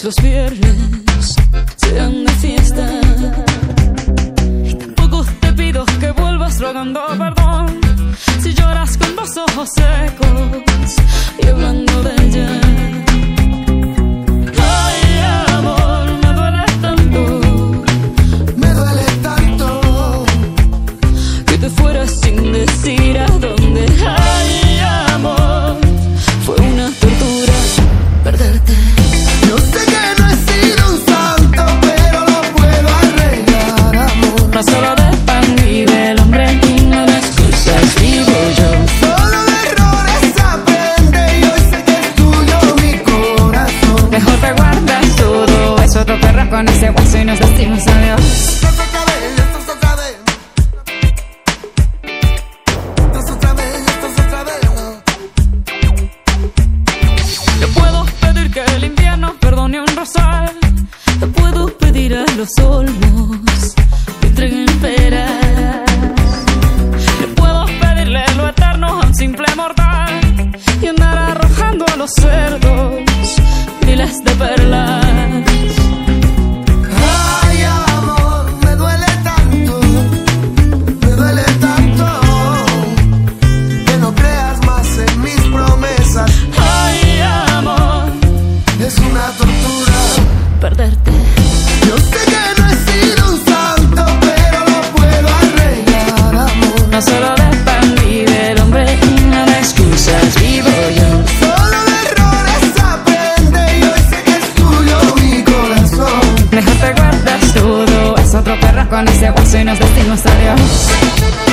todos los viernes sean de fiesta. Y tampoco te pido que vuelvas rogando perdón si lloras con los ojos secos y hablando de ella. Ay, amor, me duele tanto que te fueras sin decir a dónde. Ay, amor, fue una tortura perderte. Yo sé que no he sido un santo, pero lo puedo arreglar, amor. No solo de pan vive el hombre y no de excusas vivo yo. Solo de errores aprende y hoy sé que es tuyo mi corazón. Mejor te guardas todo eso, otro perro con ese hueso y nos decimos adiós. Esto es otra vez, esto es otra vez. Esto es otra vez, esto es otra vez. Yo puedo pedir que el invierno perdone un rosal. Yo puedo pedir a los olmos que entreguen peras. Yo puedo pedirle lo eterno a un simple mortal y andar arrojando a los cerdos miles de perlas. Ay, amor, me duele tanto que no creas más en mis promesas. Ay, amor, Es una tortura perderte. Yo sé que no he sido un santo, pero lo puedo arreglar, amor. No solo de pan vive el hombre y no de excusas vivo yo. Solo de errores aprende y hoy sé que es tuyo mi corazón. Mejor te guardas todo, es otro perro con ese hueso y nos decimos adiós.